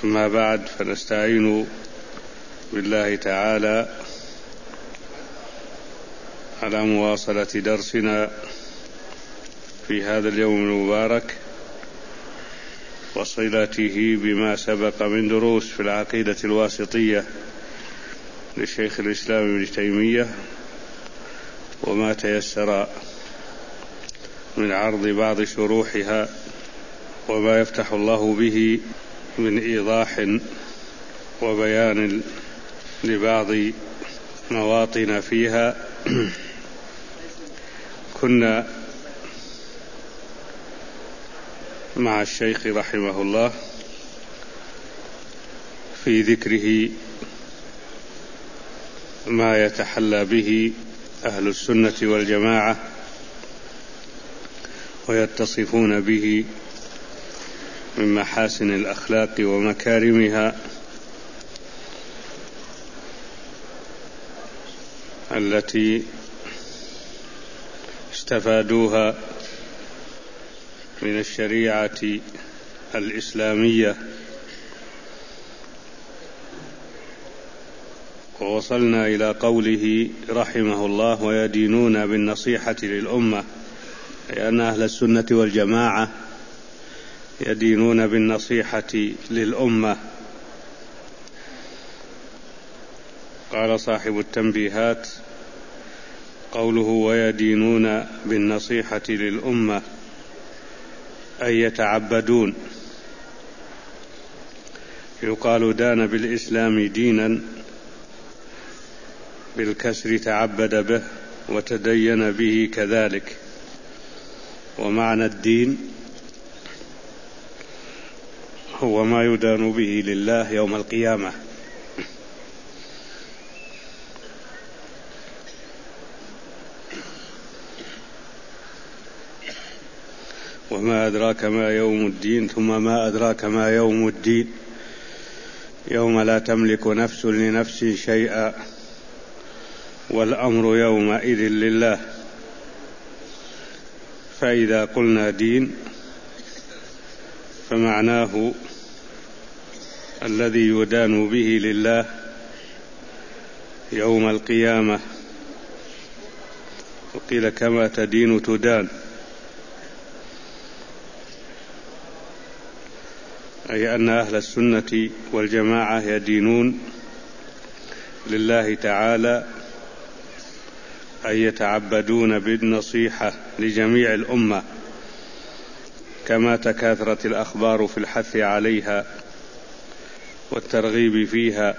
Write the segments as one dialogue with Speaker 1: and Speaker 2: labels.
Speaker 1: أما بعد، فنستعين بالله تعالى على مواصلة درسنا في هذا اليوم المبارك وصلته بما سبق من دروس في العقيدة الواسطية للشيخ الإسلام ابن تيمية، وما تيسر من عرض بعض شروحها وما يفتح الله به من إيضاح وبيان لبعض مواطن فيها. كنا مع الشيخ رحمه الله في ذكره ما يتحلى به أهل السنة والجماعة ويتصفون به من محاسن الأخلاق ومكارمها التي استفادوها من الشريعة الإسلامية. ووصلنا إلى قوله رحمه الله: ويدينون بالنصيحة للأمة، لأن أهل السنة والجماعة يدينون بالنصيحة للأمة. قال صاحب التنبيهات: قوله ويدينون بالنصيحة للأمة أي يتعبدون. يقال دان بالإسلام دينا بالكسر تعبد به وتدين به كذلك. ومعنى الدين هو ما يدان به لله يوم القيامة. وما أدراك ما يوم الدين، ثم ما أدراك ما يوم الدين، يوم لا تملك نفس لنفس شيئا والأمر يومئذ لله. فإذا قلنا دين فمعناه الذي يدان به لله يوم القيامة. وقيل كما تدين تدان، أي أن أهل السنة والجماعة يدينون لله تعالى، أي يتعبدون بالنصيحة لجميع الأمة، كما تكاثرت الأخبار في الحث عليها والترغيب فيها،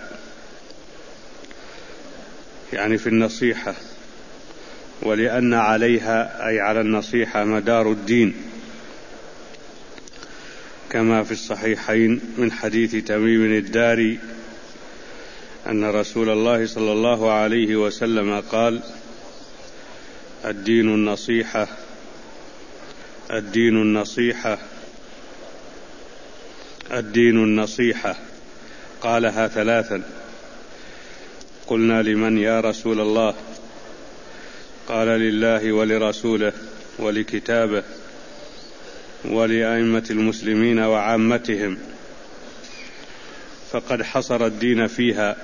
Speaker 1: يعني في النصيحة. ولأن عليها أي على النصيحة مدار الدين، كما في الصحيحين من حديث تميم الداري أن رسول الله صلى الله عليه وسلم قال: الدين النصيحة، الدين النصيحة، الدين النصيحة. قالها ثلاثا. قلنا: لمن يا رسول الله؟ قال: لله ولرسوله ولكتابه ولأئمة المسلمين وعامتهم. فقد حصر الدين فيها.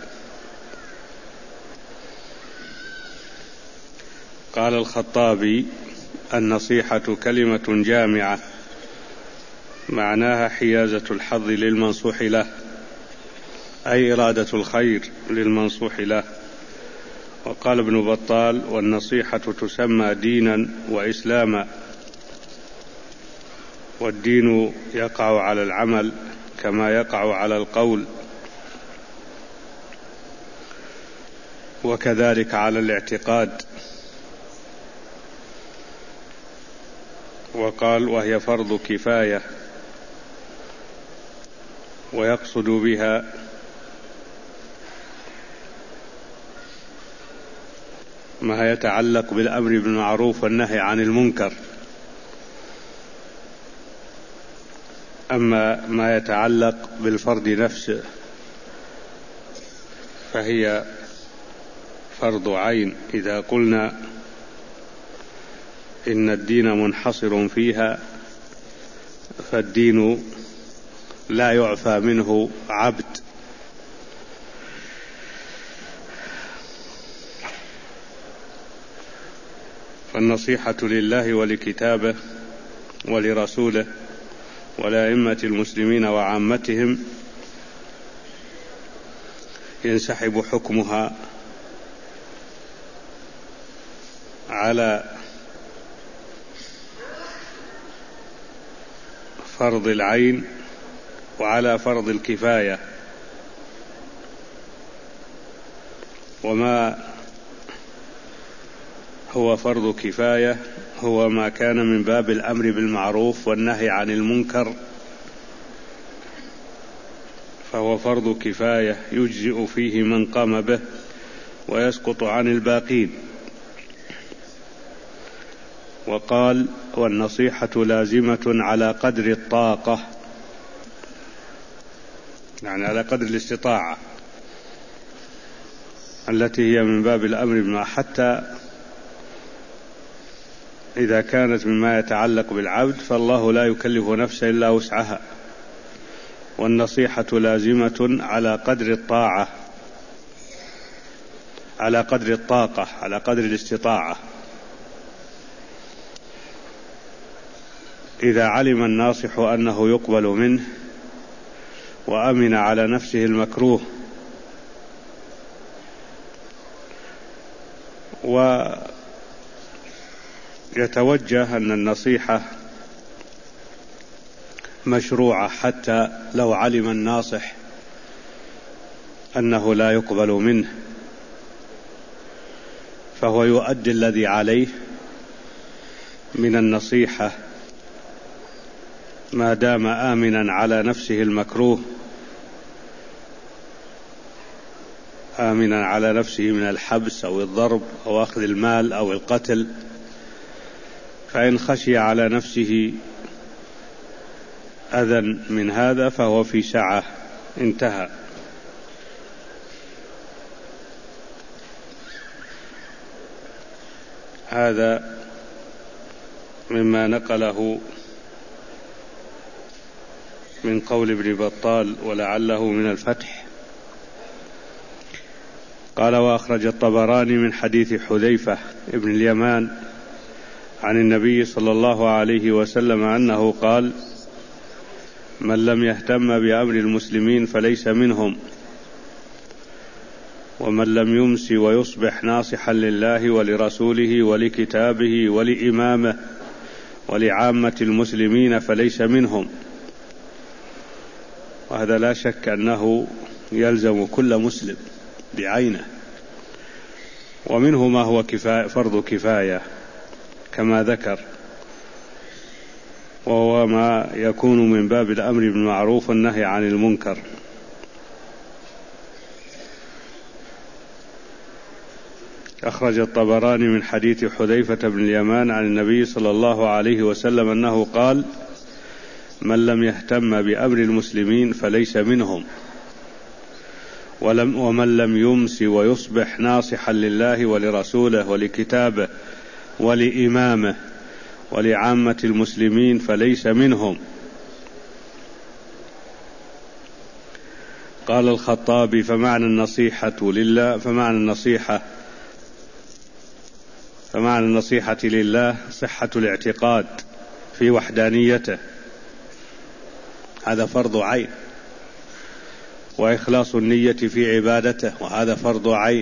Speaker 1: قال الخطابي: النصيحة كلمة جامعة، معناها حيازة الحظ للمنصوح له، أي إرادة الخير للمنصوح له. وقال ابن بطال: والنصيحة تسمى دينا وإسلاما. والدين يقع على العمل كما يقع على القول، وكذلك على الاعتقاد. وقال: وهي فرض كفاية، ويقصد بها ما يتعلق بالأمر بالمعروف والنهي عن المنكر. أما ما يتعلق بالفرد نفسه فهي فرض عين. إذا قلنا إن الدين منحصر فيها، فالدين لا يعفى منه عبد. فالنصيحة لله ولكتابه ولرسوله ولأئمة المسلمين وعامتهم ينسحب حكمها على فرض العين وعلى فرض الكفاية. وما هو فرض كفاية هو ما كان من باب الأمر بالمعروف والنهي عن المنكر، فهو فرض كفاية يجزئ فيه من قام به ويسقط عن الباقين. وقال: والنصيحة لازمة على قدر الطاقة، يعني على قدر الاستطاعة التي هي من باب الأمر بما، حتى إذا كانت مما يتعلق بالعبد فالله لا يكلف نفسا إلا وسعها. والنصيحة لازمة على قدر الطاعة، على قدر الطاقة، على قدر الاستطاعة. إذا علم الناصح أنه يقبل منه وأمن على نفسه المكروه ويتوجه أن النصيحة مشروعة حتى لو علم الناصح أنه لا يقبل منه، فهو يؤدي الذي عليه من النصيحة ما دام آمنا على نفسه المكروه، آمنا على نفسه من الحبس أو الضرب أو أخذ المال أو القتل. فإن خشي على نفسه أذى من هذا فهو في سعة، انتهى. هذا مما نقله من قول ابن بطال ولعله من الفتح. قال: وأخرج الطبراني من حديث حذيفة ابن اليمان عن النبي صلى الله عليه وسلم أنه قال: من لم يهتم بأمر المسلمين فليس منهم، ومن لم يمس ويصبح ناصحا لله ولرسوله ولكتابه ولإمامه ولعامة المسلمين فليس منهم. وهذا لا شك أنه يلزم كل مسلم بعينه، ومنه ما هو فرض كفاية كما ذكر، وهو ما يكون من باب الأمر بالمعروف والنهي عن المنكر. أخرج الطبراني من حديث حذيفة بن اليمان عن النبي صلى الله عليه وسلم أنه قال: من لم يهتم بأمر المسلمين فليس منهم، ومن لم يمس ويصبح ناصحا لله ولرسوله ولكتابه ولإمامه ولعامة المسلمين فليس منهم. قال الخطابي: فمعنى النصيحة لله صحة الاعتقاد في وحدانيته، هذا فرض عين، وإخلاص النية في عبادته، وهذا فرض عين.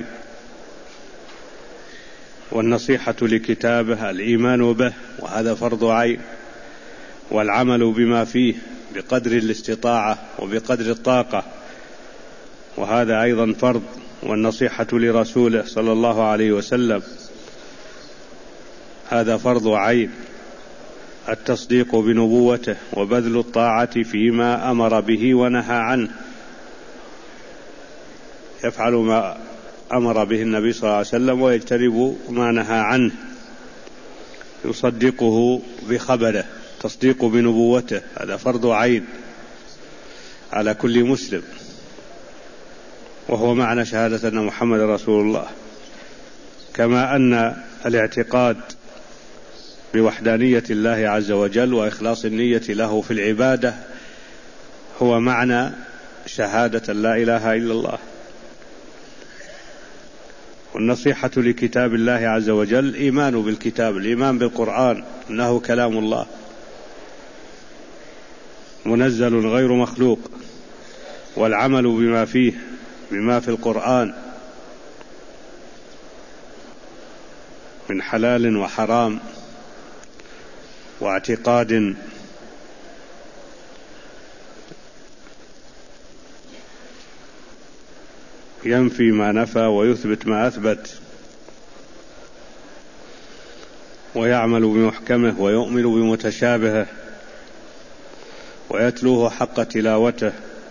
Speaker 1: والنصيحة لكتابه الإيمان به، وهذا فرض عين، والعمل بما فيه بقدر الاستطاعة وبقدر الطاقة، وهذا أيضا فرض. والنصيحة لرسوله صلى الله عليه وسلم هذا فرض عين، التصديق بنبوته وبذل الطاعة فيما أمر به ونهى عنه، يفعل ما أمر به النبي صلى الله عليه وسلم ويجتنب ما نهى عنه، يصدقه بخبره، تصديق بنبوته، هذا فرض عين على كل مسلم، وهو معنى شهادة أن محمد رسول الله. كما أن الاعتقاد بوحدانية الله عز وجل وإخلاص النية له في العبادة هو معنى شهادة لا إله إلا الله. والنصيحة لكتاب الله عز وجل الإيمان بالكتاب، الإيمان بالقرآن أنه كلام الله منزل غير مخلوق، والعمل بما فيه، بما في القرآن من حلال وحرام، واعتقاد ينفي ما نفى ويثبت ما أثبت، ويعمل بمحكمه ويؤمن بمتشابهه ويتلوه حق تلاوته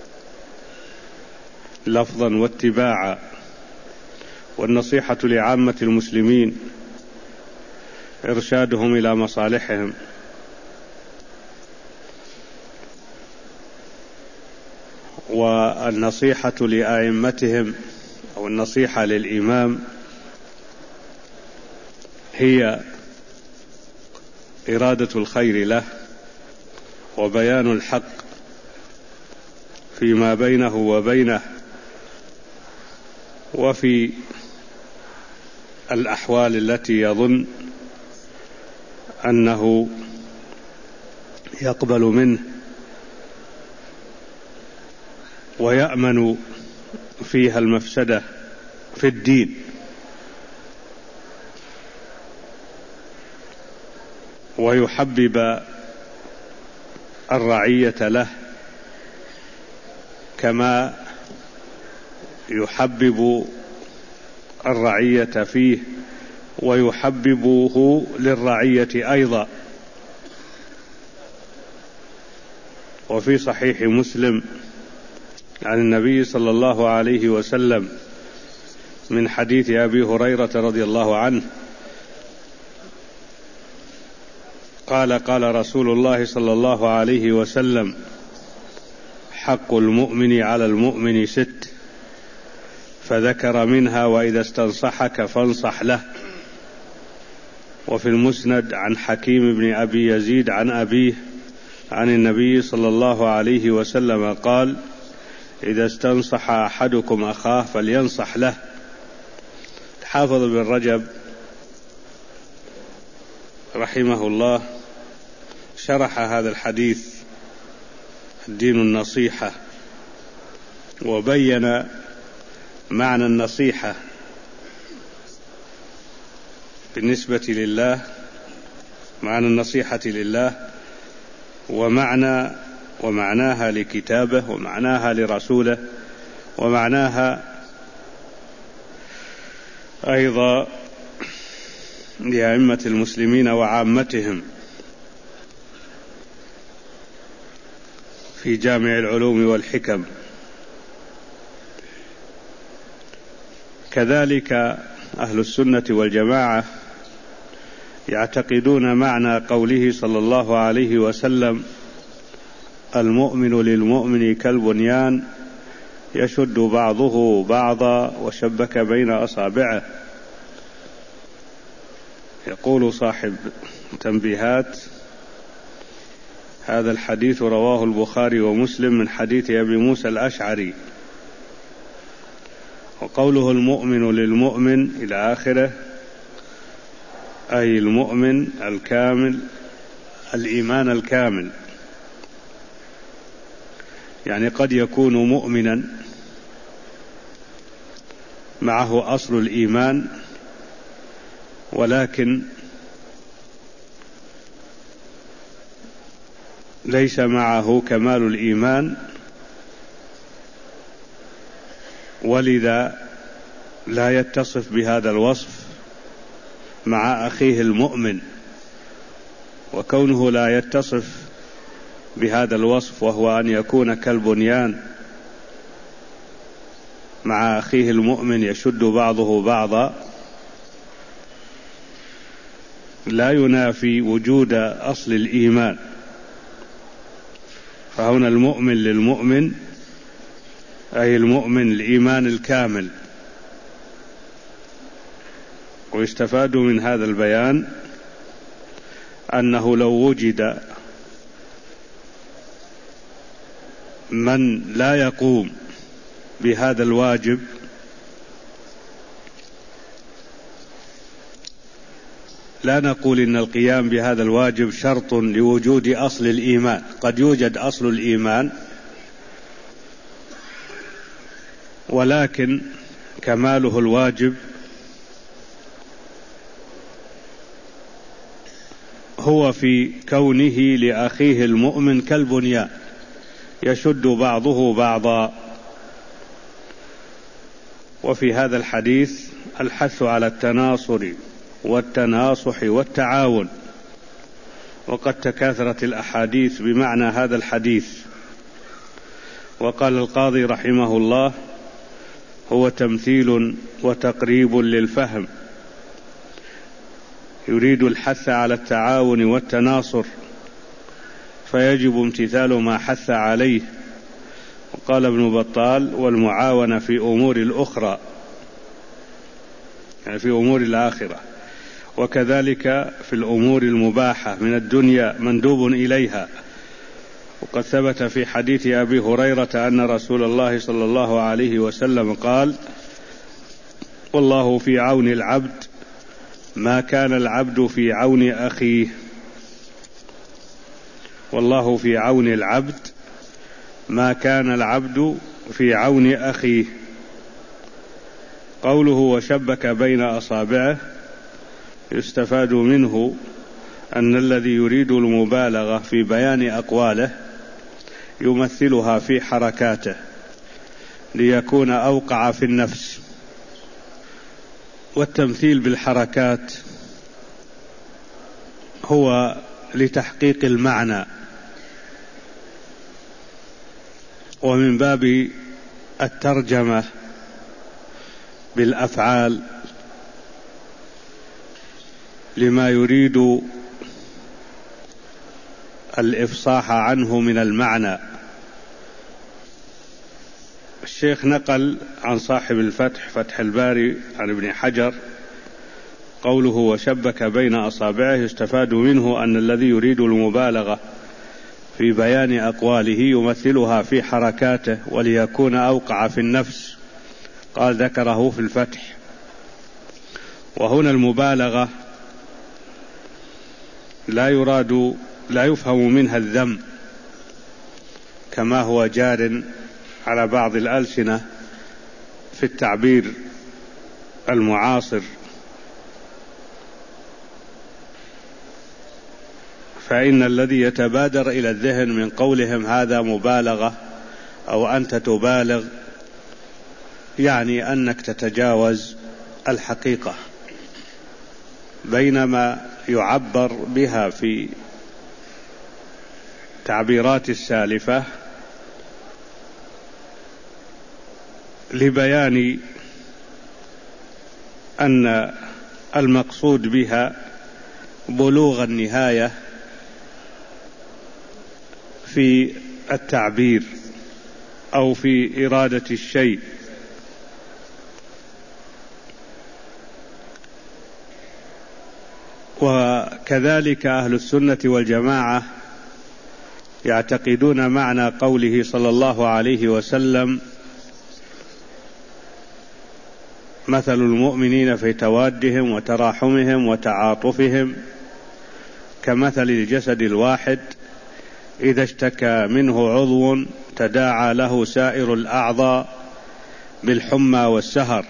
Speaker 1: لفظا واتباعا. والنصيحة لعامة المسلمين إرشادهم إلى مصالحهم، والنصيحة لأئمتهم أو النصيحة للإمام هي إرادة الخير له وبيان الحق فيما بينه وبينه وفي الأحوال التي يظن أنه يقبل منه ويأمن فيها المفسدة في الدين. ويحبب الرعية له كما يحبب الرعية فيه ويحببه للرعية أيضا. وفي صحيح مسلم عن النبي صلى الله عليه وسلم من حديث أبي هريرة رضي الله عنه قال: قال رسول الله صلى الله عليه وسلم: حق المؤمن على المؤمن 6، فذكر منها: وإذا استنصحك فانصح له. وفي المسند عن حكيم بن أبي يزيد عن أبيه عن النبي صلى الله عليه وسلم قال: إذا استنصح أحدكم أخاه فلينصح له. حافظ بن رجب رحمه الله شرح هذا الحديث الدين النصيحة، وبين معنى النصيحة بالنسبة لله، معنى النصيحة لله ومعناها لكتابه ومعناها لرسوله ومعناها أيضا لأئمة المسلمين وعامتهم في جامع العلوم والحكم. كذلك أهل السنة والجماعة يعتقدون معنى قوله صلى الله عليه وسلم: المؤمن للمؤمن كالبنيان يشد بعضه بعضا وشبك بين أصابعه. يقول صاحب تنبيهات: هذا الحديث رواه البخاري ومسلم من حديث أبي موسى الأشعري. وقوله المؤمن للمؤمن إلى آخره أي المؤمن الكامل، الإيمان الكامل. يعني قد يكون مؤمنا معه أصل الإيمان ولكن ليس معه كمال الإيمان، ولذا لا يتصف بهذا الوصف مع أخيه المؤمن. وكونه لا يتصف بهذا الوصف وهو أن يكون كالبنيان مع أخيه المؤمن يشد بعضه بعضا، لا ينافي وجود أصل الإيمان. فهنا المؤمن للمؤمن أي المؤمن الإيمان الكامل. ويستفاد من هذا البيان أنه لو وجد من لا يقوم بهذا الواجب لا نقول إن القيام بهذا الواجب شرط لوجود أصل الإيمان. قد يوجد أصل الإيمان ولكن كماله الواجب هو في كونه لأخيه المؤمن كالبنيان يشد بعضه بعضا. وفي هذا الحديث الحث على التناصر والتناصح والتعاون، وقد تكاثرت الأحاديث بمعنى هذا الحديث. وقال القاضي رحمه الله: هو تمثيل وتقريب للفهم، يريد الحث على التعاون والتناصر فيجب امتثال ما حث عليه. وقال ابن بطال: والمعاونة في أمور الأخرى، يعني في أمور الآخرة، وكذلك في الأمور المباحة من الدنيا مندوب إليها. وقد ثبت في حديث أبي هريرة أن رسول الله صلى الله عليه وسلم قال: والله في عون العبد ما كان العبد في عون أخيه. والله في عون العبد ما كان العبد في عون أخيه. قوله وشبك بين أصابعه يستفاد منه أن الذي يريد المبالغة في بيان أقواله يمثلها في حركاته ليكون أوقع في النفس. والتمثيل بالحركات هو لتحقيق المعنى، ومن باب الترجمة بالأفعال لما يريد الإفصاح عنه من المعنى. الشيخ نقل عن صاحب الفتح فتح الباري عن ابن حجر قوله وشبك بين أصابعه يستفاد منه أن الذي يريد المبالغة في بيان أقواله يمثلها في حركاته وليكون أوقع في النفس. قال ذكره في الفتح. وهنا المبالغة لا يفهم منها الذم كما هو جار على بعض الألسنة في التعبير المعاصر، فإن الذي يتبادر إلى الذهن من قولهم هذا مبالغة أو أنت تبالغ يعني أنك تتجاوز الحقيقة، بينما يعبر بها في تعبيرات السالفة لبيان أن المقصود بها بلوغ النهاية في التعبير أو في إرادة الشيء. وكذلك أهل السنة والجماعة يعتقدون معنى قوله صلى الله عليه وسلم مثل المؤمنين في توادهم وتراحمهم وتعاطفهم كمثل الجسد الواحد إذا اشتكى منه عضو تداعى له سائر الأعضاء بالحمى والسهر.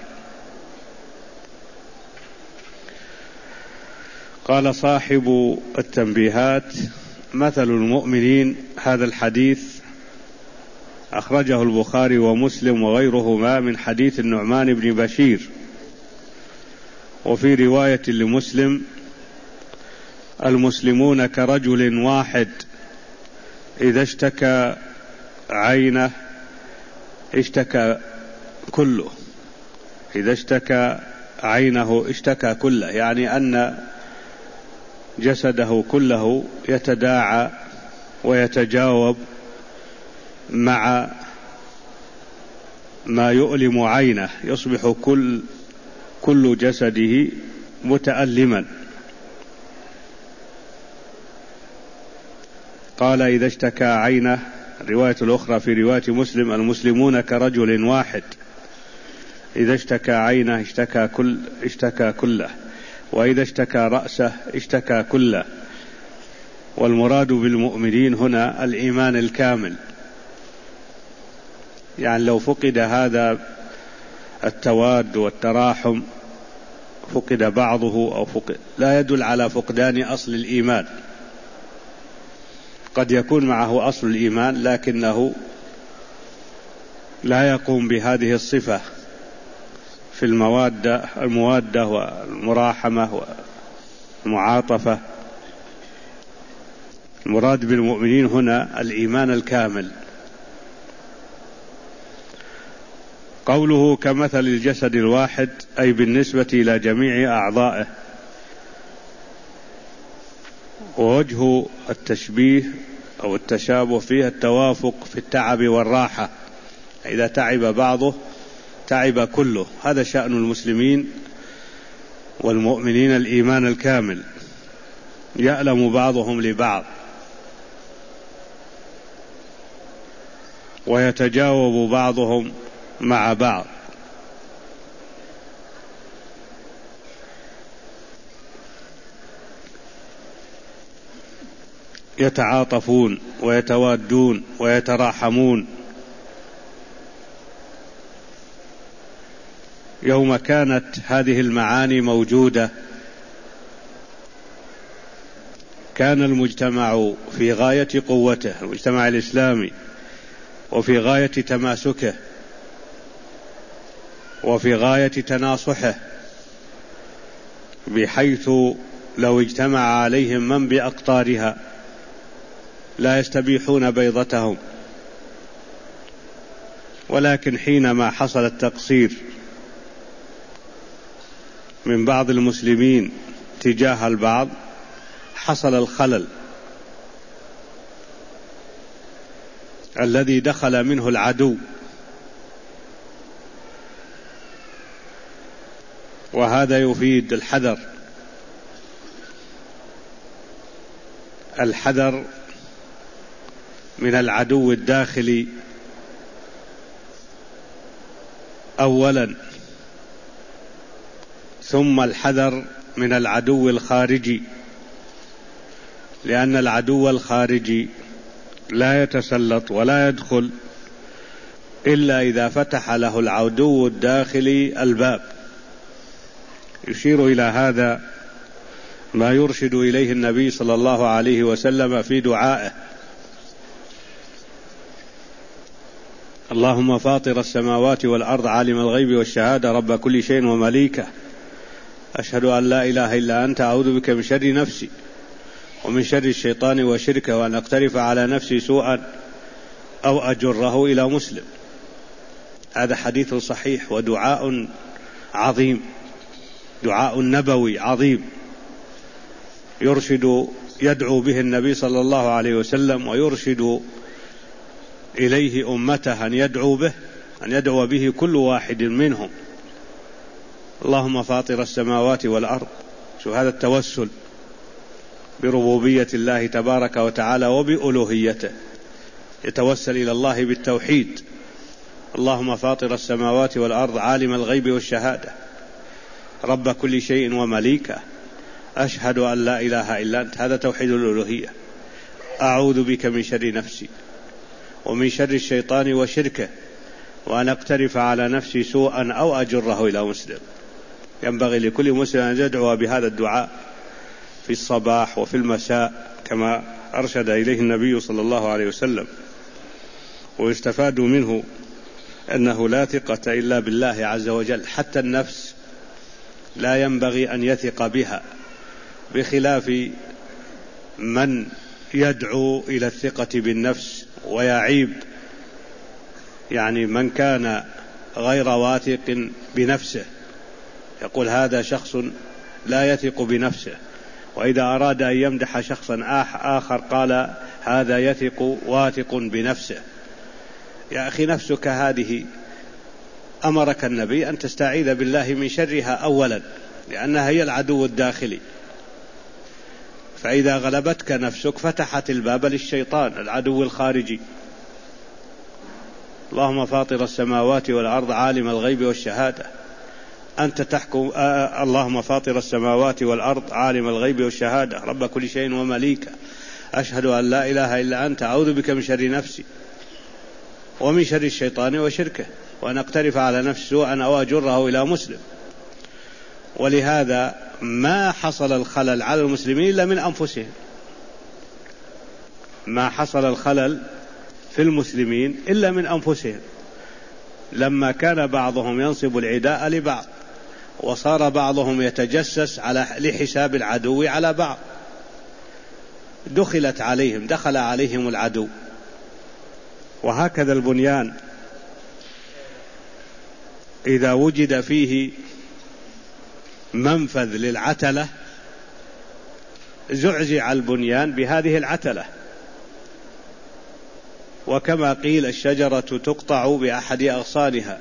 Speaker 1: قال صاحب التنبيهات مثل المؤمنين هذا الحديث أخرجه البخاري ومسلم وغيرهما من حديث النعمان بن بشير، وفي رواية لمسلم المسلمون كرجل واحد إذا اشتكى عينه اشتكى كله، إذا اشتكى عينه اشتكى كله، يعني أن جسده كله يتداعى ويتجاوب مع ما يؤلم عينه، يصبح كل جسده متألما. قال إذا اشتكى عينه الرواية الأخرى في رواية مسلم: المسلمون كرجل واحد، إذا اشتكى عينه اشتكى كله، وإذا اشتكى رأسه اشتكى كله. والمراد بالمؤمنين هنا الإيمان الكامل، يعني لو فقد هذا التواد والتراحم، فقد بعضه أو فقد، لا يدل على فقدان أصل الإيمان. قد يكون معه أصل الإيمان لكنه لا يقوم بهذه الصفة في الموادة والمراحمة والمعاطفة. المراد بالمؤمنين هنا الإيمان الكامل. قوله كمثل الجسد الواحد، أي بالنسبة إلى جميع أعضائه. ووجه التشبيه أو التشابه فيه التوافق في التعب والراحة، إذا تعب بعضه تعب كله. هذا شأن المسلمين والمؤمنين الإيمان الكامل، يألم بعضهم لبعض ويتجاوب بعضهم مع بعض. يتعاطفون ويتوادون ويتراحمون. يوم كانت هذه المعاني موجودة كان المجتمع في غاية قوته، المجتمع الإسلامي، وفي غاية تماسكه، وفي غاية تناصحه، بحيث لو اجتمع عليهم من بأقطارها لا يستبيحون بيضتهم. ولكن حينما حصل التقصير من بعض المسلمين تجاه البعض، حصل الخلل الذي دخل منه العدو. وهذا يفيد الحذر من العدو الداخلي أولا، ثم الحذر من العدو الخارجي، لأن العدو الخارجي لا يتسلط ولا يدخل إلا إذا فتح له العدو الداخلي الباب. يشير إلى هذا ما يرشد إليه النبي صلى الله عليه وسلم في دعائه: اللهم فاطر السماوات والأرض عالم الغيب والشهادة رب كل شيء ومليكه، أشهد أن لا إله إلا أنت، أعوذ بك من شر نفسي ومن شر الشيطان وشركه، وأن أقترف على نفسي سوءا أو أجره إلى مسلم. هذا حديث صحيح ودعاء عظيم، دعاء نبوي عظيم يدعو به النبي صلى الله عليه وسلم، ويرشد إليه أمته أن يدعو به كل واحد منهم. اللهم فاطر السماوات والأرض. شو هذا التوسل بربوبية الله تبارك وتعالى وبألوهيته، يتوسل إلى الله بالتوحيد. اللهم فاطر السماوات والأرض عالم الغيب والشهادة رب كل شيء ومليكه، أشهد أن لا إله إلا أنت. هذا توحيد الألوهية. أعوذ بك من شر نفسي ومن شر الشيطان وشركه، وأن أقترف على نفسي سوءا أو أجره إلى مسلم. ينبغي لكل مسلم أن يدعو بهذا الدعاء في الصباح وفي المساء كما أرشد إليه النبي صلى الله عليه وسلم. ويستفاد منه أنه لا ثقة إلا بالله عز وجل، حتى النفس لا ينبغي أن يثق بها، بخلاف من يدعو إلى الثقة بالنفس ويعيب، يعني من كان غير واثق بنفسه يقول هذا شخص لا يثق بنفسه، وإذا أراد أن يمدح شخصا آخر قال هذا يثق واثق بنفسه. يا أخي، نفسك هذه أمرك النبي أن تستعيذ بالله من شرها أولا، لأنها هي العدو الداخلي. فإذا غلبتك نفسك فتحت الباب للشيطان العدو الخارجي. اللهم فاطر السماوات والأرض عالم الغيب والشهادة أنت تحكم اللهم فاطر السماوات والأرض عالم الغيب والشهادة رب كل شيء ومليكه أشهد أن لا إله إلا أنت أعوذ بك من شر نفسي ومن شر الشيطان وشركه وأن أقترف على نفسي سوءا أو أجره إلى مسلم. ولهذا ما حصل الخلل على المسلمين إلا من أنفسهم، ما حصل الخلل في المسلمين إلا من أنفسهم، لما كان بعضهم ينصب العداء لبعض وصار بعضهم يتجسس لحساب العدو على بعض، دخل عليهم العدو. وهكذا البنيان إذا وجد فيه منفذ للعتلة زعزع البنيان بهذه العتلة. وكما قيل الشجرة تقطع بأحد أغصانها.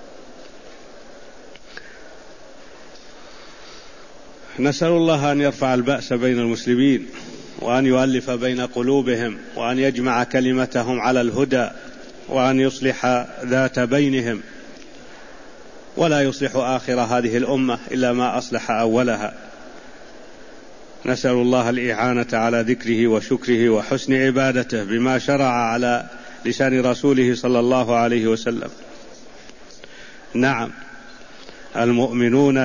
Speaker 1: نسأل الله أن يرفع البأس بين المسلمين وأن يؤلف بين قلوبهم وأن يجمع كلمتهم على الهدى وأن يصلح ذات بينهم، ولا يصلح آخر هذه الأمة إلا ما أصلح أولها. نسأل الله الإعانة على ذكره وشكره وحسن عبادته بما شرع على لسان رسوله صلى الله عليه وسلم. نعم، المؤمنون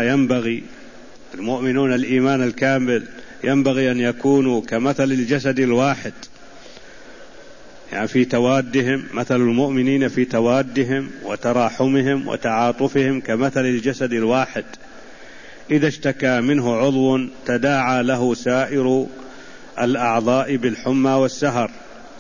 Speaker 1: الإيمان الكامل ينبغي أن يكونوا كمثل الجسد الواحد، يعني في توادهم، مثل المؤمنين في توادهم وتراحمهم وتعاطفهم كمثل الجسد الواحد، إذا اشتكى منه عضو تداعى له سائر الأعضاء بالحمى والسهر.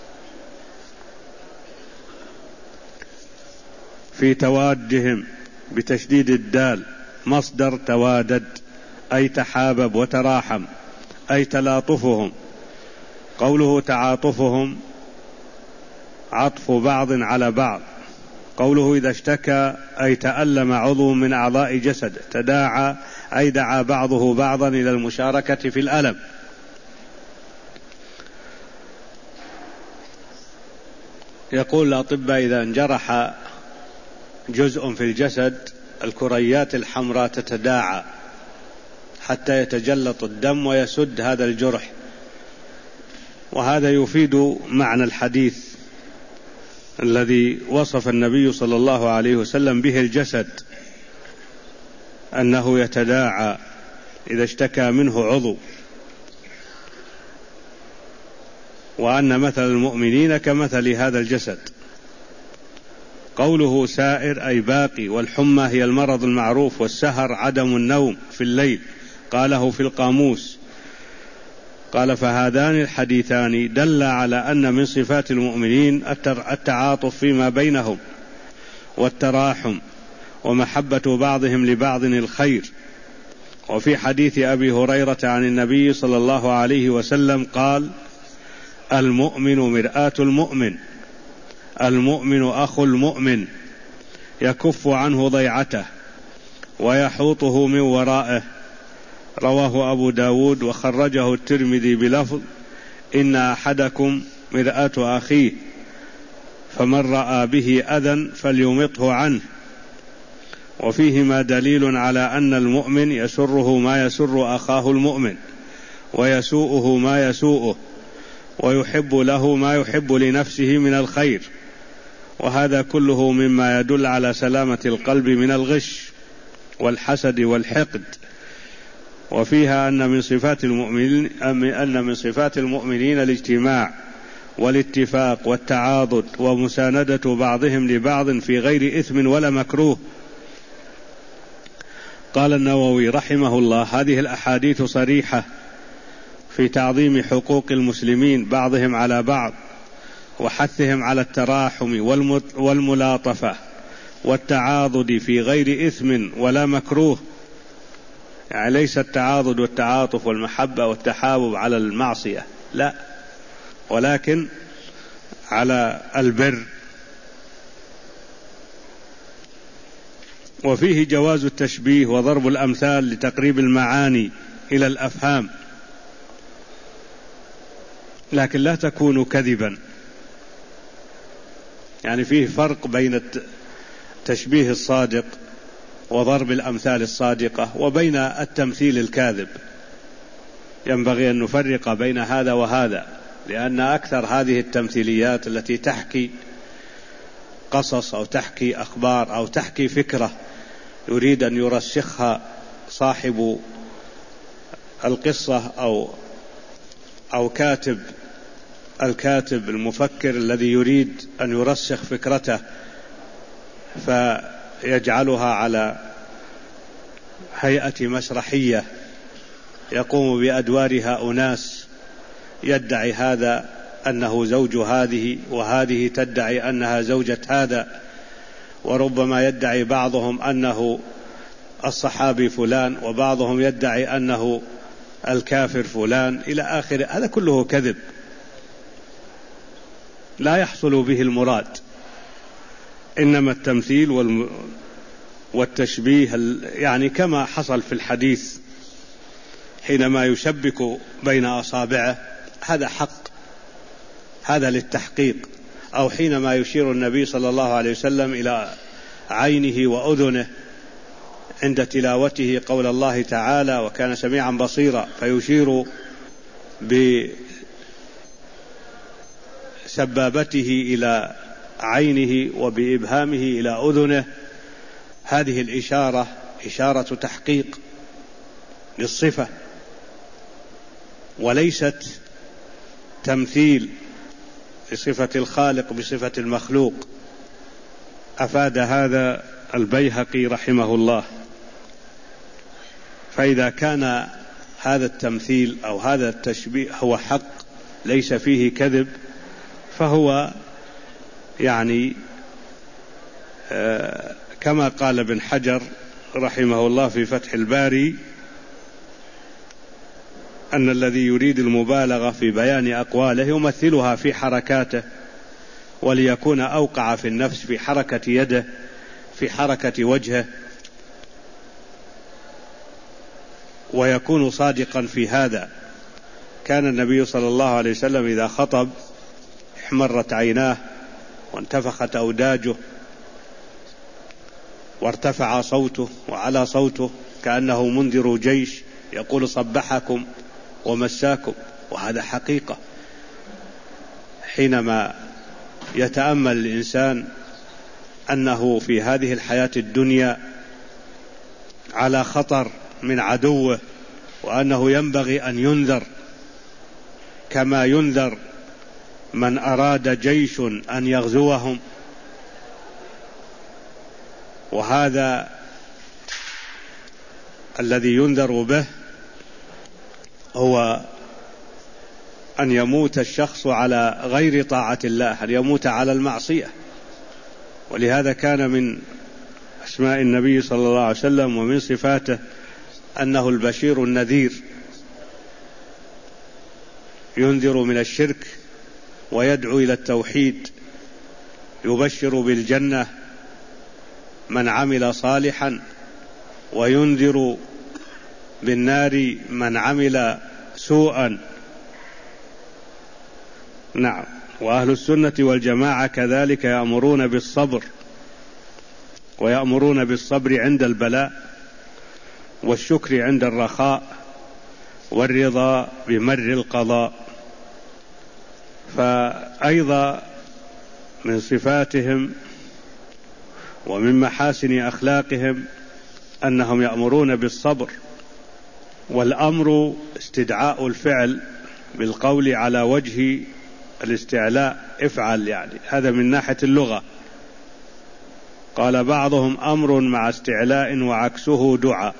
Speaker 1: في توادهم بتشديد الدال، مصدر توادد أي تحابب وتراحم، أي تلاطفهم. قوله تعاطفهم عطف بعض على بعض. قوله إذا اشتكى أي تألم عضو من أعضاء جسد، تداعى أي دعا بعضه بعضا إلى المشاركة في الألم. يقول الأطباء إذا انجرح جزء في الجسد الكريات الحمراء تتداعى حتى يتجلط الدم ويسد هذا الجرح. وهذا يفيد معنى الحديث الذي وصف النبي صلى الله عليه وسلم به الجسد، أنه يتداعى إذا اشتكى منه عضو، وأن مثل المؤمنين كمثل هذا الجسد. قوله سائر أي باقي، والحمى هي المرض المعروف، والسهر عدم النوم في الليل، قاله في القاموس. قال فهذان الحديثان دل على أن من صفات المؤمنين التعاطف فيما بينهم والتراحم ومحبة بعضهم لبعض الخير. وفي حديث أبي هريرة عن النبي صلى الله عليه وسلم قال المؤمن مرآة المؤمن، المؤمن أخو المؤمن، يكف عنه ضيعته ويحوطه من ورائه. رواه أبو داود وخرجه الترمذي بلفظ إن أحدكم مرآة أخيه فمن رأى به أذى فليمطه عنه. وفيهما دليل على أن المؤمن يسره ما يسر أخاه المؤمن، ويسوءه ما يسوءه، ويحب له ما يحب لنفسه من الخير، وهذا كله مما يدل على سلامة القلب من الغش والحسد والحقد. وفيها أن من صفات المؤمنين الاجتماع والاتفاق والتعاضد ومساندة بعضهم لبعض في غير إثم ولا مكروه. قال النووي رحمه الله هذه الأحاديث صريحة في تعظيم حقوق المسلمين بعضهم على بعض، وحثهم على التراحم والملاطفة والتعاضد في غير إثم ولا مكروه. يعني ليس التعاضد والتعاطف والمحبة والتحابب على المعصية، لا، ولكن على البر. وفيه جواز التشبيه وضرب الأمثال لتقريب المعاني إلى الأفهام، لكن لا تكون كذبا. يعني فيه فرق بين التشبيه الصادق وضرب الأمثال الصادقة وبين التمثيل الكاذب. ينبغي أن نفرق بين هذا وهذا، لأن أكثر هذه التمثيليات التي تحكي قصص أو تحكي أخبار أو تحكي فكرة يريد أن يرسخها صاحب القصة أو الكاتب المفكر الذي يريد أن يرسخ فكرته، فيجعلها على هيئة مسرحية يقوم بأدوارها أناس، يدعي هذا أنه زوج هذه، وهذه تدعي أنها زوجة هذا، وربما يدعي بعضهم أنه الصحابي فلان، وبعضهم يدعي أنه الكافر فلان إلى آخره. هذا كله كذب لا يحصل به المراد. إنما التمثيل والتشبيه يعني كما حصل في الحديث حينما يشبك بين أصابعه، هذا حق، هذا للتحقيق. أو حينما يشير النبي صلى الله عليه وسلم إلى عينه وأذنه عند تلاوته قول الله تعالى وكان سميعا بصيرا، فيشير بسبابته إلى عينه وبإبهامه إلى أذنه. هذه الإشارة إشارة تحقيق للصفة وليست تمثيل لصفة الخالق بصفة المخلوق. أفاد هذا البيهقي رحمه الله. فإذا كان هذا التمثيل أو هذا التشبيه هو حق ليس فيه كذب، فهو يعني كما قال ابن حجر رحمه الله في فتح الباري أن الذي يريد المبالغة في بيان أقواله يمثلها في حركاته، وليكون أوقع في النفس في حركة يده، في حركة وجهه، ويكون صادقا في هذا. كان النبي صلى الله عليه وسلم إذا خطب احمرت عيناه وانتفخت أوداجه وارتفع صوته وعلى صوته كأنه منذر جيش يقول صبحكم ومساكم. وهذا حقيقة. حينما يتأمل الإنسان أنه في هذه الحياة الدنيا على خطر من عدوه، وأنه ينبغي أن ينذر كما ينذر من أراد جيش أن يغزوهم، وهذا الذي ينذر به هو أن يموت الشخص على غير طاعة الله، أن يموت على المعصية. ولهذا كان من أسماء النبي صلى الله عليه وسلم ومن صفاته أنه البشير النذير، ينذر من الشرك ويدعو إلى التوحيد، يبشر بالجنة من عمل صالحا وينذر بالنار من عمل سوءا. نعم. وأهل السنة والجماعة كذلك يأمرون بالصبر، ويأمرون بالصبر عند البلاء، والشكر عند الرخاء، والرضا بمر القضاء. فأيضا من صفاتهم ومن محاسن أخلاقهم أنهم يأمرون بالصبر. والأمر استدعاء الفعل بالقول على وجه الاستعلاء، افعل، يعني هذا من ناحية اللغة. قال بعضهم أمر مع استعلاء وعكسه دعاء.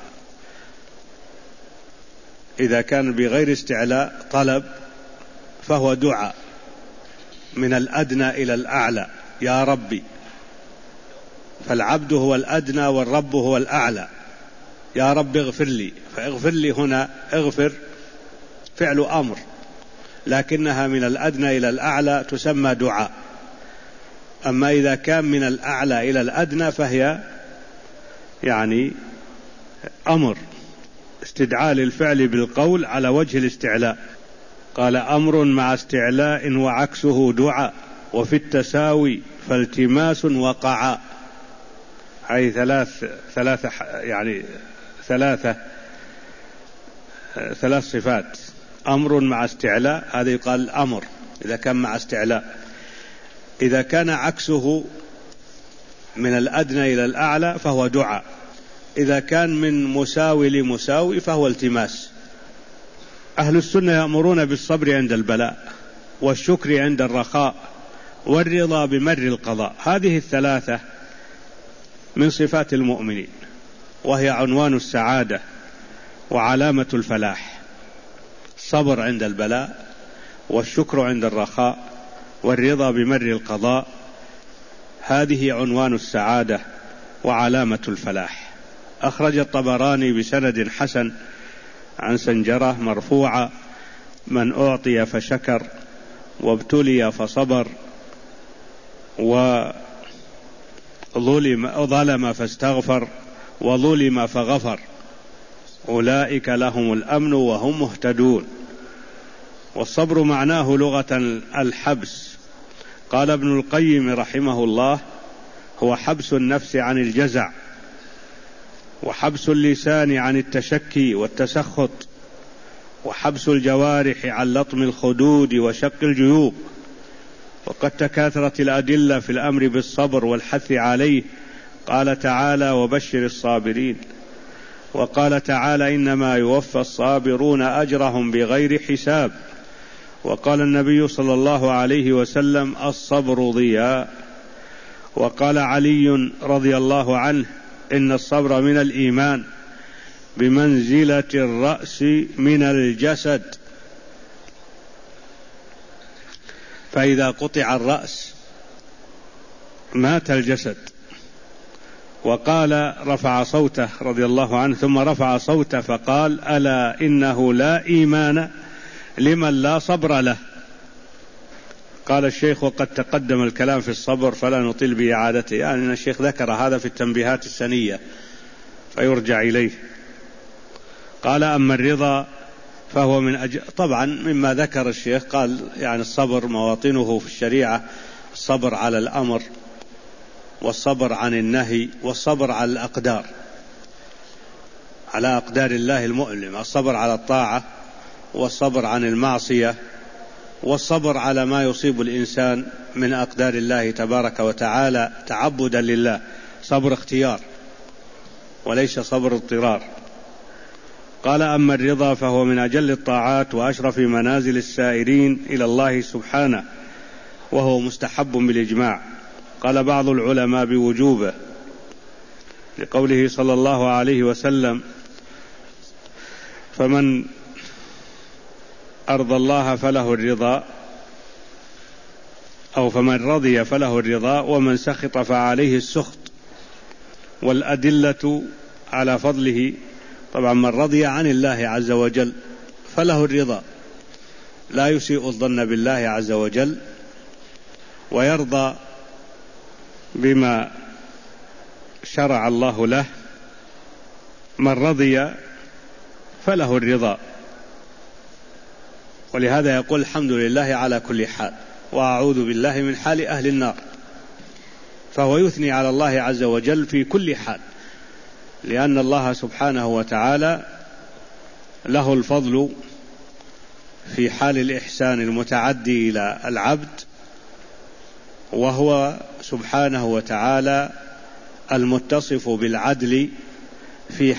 Speaker 1: إذا كان بغير استعلاء طلب فهو دعاء من الأدنى إلى الأعلى، يا ربي. فالعبد هو الأدنى والرب هو الأعلى. يا رب اغفر لي، فاغفر لي هنا اغفر فعل أمر، لكنها من الأدنى إلى الأعلى تسمى دعاء. أما إذا كان من الأعلى إلى الأدنى فهي يعني أمر، استدعاء للفعل بالقول على وجه الاستعلاء. قال أمر مع استعلاء وعكسه دعاء. وفي التساوي فالتماس وقعا، أي ثلاث صفات. أمر مع استعلاء، هذا يقال الأمر إذا كان مع استعلاء. إذا كان عكسه من الأدنى إلى الأعلى فهو دعاء. إذا كان من مساوي لمساوي فهو التماس. أهل السنة يأمرون بالصبر عند البلاء، والشكر عند الرخاء، والرضا بمر القضاء. هذه الثلاثة من صفات المؤمنين، وهي عنوان السعادة وعلامة الفلاح. الصبر عند البلاء، والشكر عند الرخاء، والرضا بمر القضاء، هذه عنوان السعادة وعلامة الفلاح. أخرج الطبراني بسند حسن عن سنجرة مرفوعا: من أعطي فشكر، وابتلي فصبر، وظلم فاستغفر، وظلم فغفر، أولئك لهم الأمن وهم مهتدون. والصبر معناه لغة الحبس. قال ابن القيم رحمه الله: هو حبس النفس عن الجزع، وحبس اللسان عن التشكي والتسخط، وحبس الجوارح عن لطم الخدود وشق الجيوب. وقد تكاثرت الأدلة في الأمر بالصبر والحث عليه. قال تعالى: وبشر الصابرين. وقال تعالى: إنما يوفى الصابرون أجرهم بغير حساب. وقال النبي صلى الله عليه وسلم: الصبر ضياء. وقال علي رضي الله عنه: إن الصبر من الإيمان بمنزلة الرأس من الجسد، فإذا قطع الرأس مات الجسد. وقال رفع صوته رضي الله عنه، ثم رفع صوته فقال: ألا إنه لا إيمان لمن لا صبر له. قال الشيخ: وقد تقدم الكلام في الصبر فلا نطيل بإعادته. يعني أن الشيخ ذكر هذا في التنبيهات السنية فيرجع إليه. قال: أما الرضا فهو طبعا مما ذكر الشيخ، قال يعني الصبر مواطنه في الشريعة: الصبر على الأمر، والصبر عن النهي، والصبر على الأقدار، على أقدار الله المؤلمة، الصبر على الطاعة، والصبر عن المعصية، والصبر على ما يصيب الإنسان من أقدار الله تبارك وتعالى تعبدا لله. صبر اختيار وليس صبر اضطرار. قال: أما الرضا فهو من أجل الطاعات وأشرف منازل السائرين إلى الله سبحانه، وهو مستحب بالإجماع. قال بعض العلماء بوجوبه، لقوله صلى الله عليه وسلم: فمن أرضى الله فله الرضا، أو فمن رضي فله الرضا، ومن سخط فعليه السخط. والأدلة على فضله: طبعا من رضي عن الله عز وجل فله الرضا، لا يسيء الظن بالله عز وجل، ويرضى بما شرع الله له. من رضي فله الرضا. ولهذا يقول: الحمد لله على كل حال، وأعوذ بالله من حال أهل النار. فهو يثني على الله عز وجل في كل حال، لأن الله سبحانه وتعالى له الفضل في حال الإحسان المتعدي إلى العبد، وهو سبحانه وتعالى المتصف بالعدل في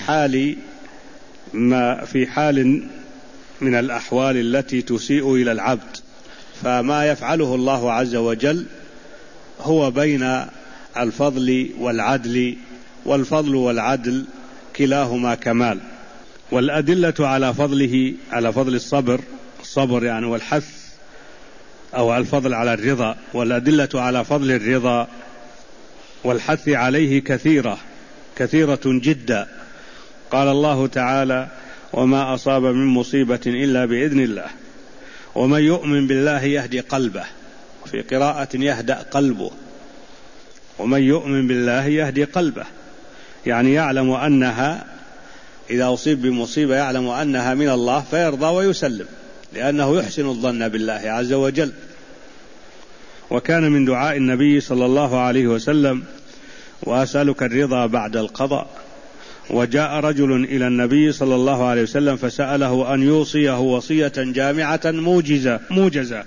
Speaker 1: حال من الأحوال التي تسيء إلى العبد. فما يفعله الله عز وجل هو بين الفضل والعدل، والفضل والعدل كلاهما كمال. والأدلة على فضله، على فضل الصبر يعني والحث، أو الفضل على الرضا، والأدلة على فضل الرضا والحث عليه كثيرة جدا. قال الله تعالى: وما أصاب من مصيبة إلا بإذن الله، ومن يؤمن بالله يهدي قلبه، وفي قراءة يهدأ قلبه. ومن يؤمن بالله يهدي قلبه، يعني يعلم أنها إذا أصيب بمصيبة يعلم أنها من الله فيرضى ويسلم، لأنه يحسن الظن بالله عز وجل. وكان من دعاء النبي صلى الله عليه وسلم: وأسألك الرضا بعد القضاء. وجاء رجل إلى النبي صلى الله عليه وسلم فسأله أن يوصيه وصية جامعة موجزة.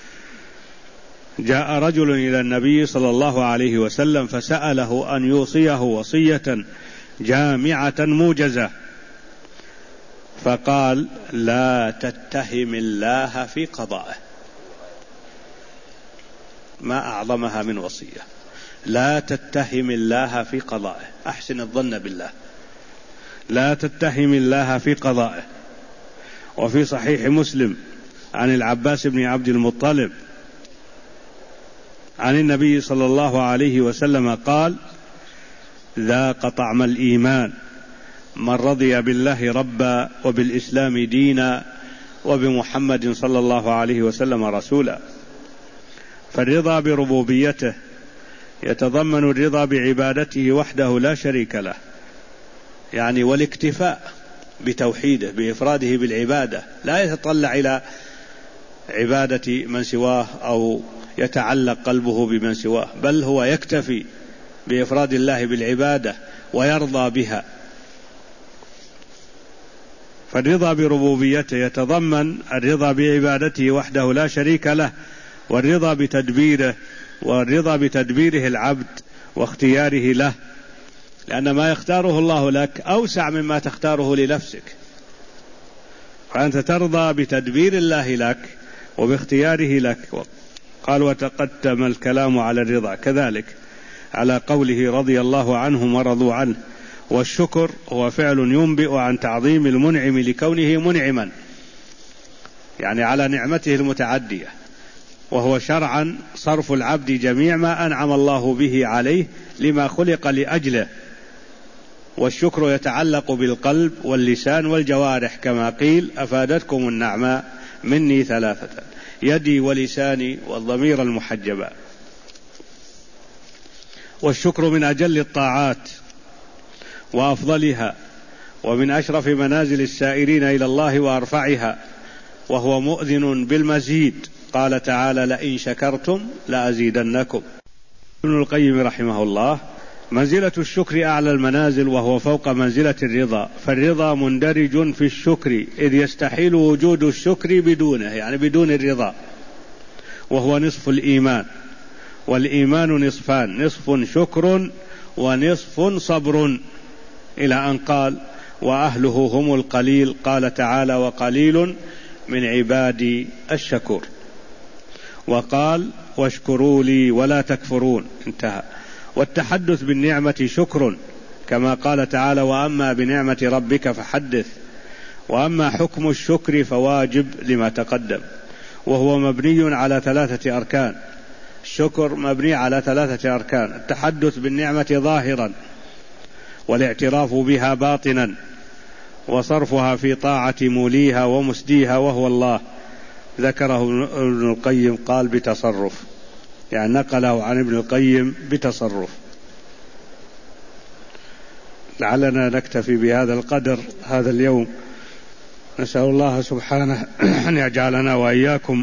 Speaker 1: جاء رجل إلى النبي صلى الله عليه وسلم فسأله أن يوصيه وصية جامعة موجزة، فقال: لا تتهم الله في قضائه. ما أعظمها من وصية، لا تتهم الله في قضائه، أحسن الظن بالله، لا تتهم الله في قضائه. وفي صحيح مسلم عن العباس بن عبد المطلب عن النبي صلى الله عليه وسلم قال: ذاق طعم الإيمان من رضي بالله ربا وبالإسلام دينا وبمحمد صلى الله عليه وسلم رسولا. فالرضا بربوبيته يتضمن الرضا بعبادته وحده لا شريك له، يعني والاكتفاء بتوحيده بإفراده بالعبادة، لا يتطلع إلى عبادة من سواه أو يتعلق قلبه بمن سواه، بل هو يكتفي بإفراد الله بالعبادة ويرضى بها. فالرضا بربوبيته يتضمن الرضا بعبادته وحده لا شريك له، والرضا بتدبيره العبد واختياره له، لأن ما يختاره الله لك أوسع مما تختاره لنفسك، فأنت ترضى بتدبير الله لك وباختياره لك. قال: وتقدم الكلام على الرضا كذلك على قوله رضي الله عنهم ورضوا عنه. والشكر هو فعل ينبئ عن تعظيم المنعم لكونه منعما، يعني على نعمته المتعدية، وهو شرعا صرف العبد جميع ما أنعم الله به عليه لما خلق لأجله. والشكر يتعلق بالقلب واللسان والجوارح، كما قيل: أفادتكم النعماء مني ثلاثة: يدي ولساني والضمير المحجبا. والشكر من أجل الطاعات وأفضلها، ومن أشرف منازل السائرين إلى الله وأرفعها، وهو مؤذن بالمزيد. قال تعالى: لئن شكرتم لأزيدنكم. ابن القيم رحمه الله: منزلة الشكر أعلى المنازل، وهو فوق منزلة الرضا، فالرضا مندرج في الشكر، إذ يستحيل وجود الشكر بدونه، يعني بدون الرضا، وهو نصف الإيمان. والإيمان نصفان: نصف شكر ونصف صبر، إلى أن قال: وأهله هم القليل. قال تعالى: وقليل من عبادي الشكور. وقال: واشكروا لي ولا تكفرون، انتهى. والتحدث بالنعمة شكر، كما قال تعالى: وأما بنعمة ربك فحدث. وأما حكم الشكر فواجب لما تقدم، وهو مبني على 3 أركان. الشكر مبني على 3 أركان: التحدث بالنعمة ظاهرا، والاعتراف بها باطنا، وصرفها في طاعة موليها ومسديها وهو الله. ذكره ابن القيم قال بتصرف، يعني نقله عن ابن القيم بتصرف. لعلنا نكتفي بهذا القدر هذا اليوم. نسأل الله سبحانه أن يجعلنا وإياكم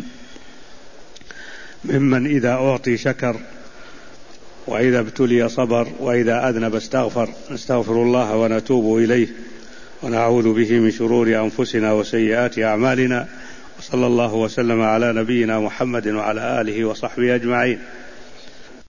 Speaker 1: ممن إذا أعطي شكر، وإذا ابتلي صبر، وإذا أذنب استغفر. نستغفر الله ونتوب إليه، ونعوذ به من شرور أنفسنا وسيئات أعمالنا. وصلى الله وسلم على نبينا محمد وعلى آله وصحبه أجمعين.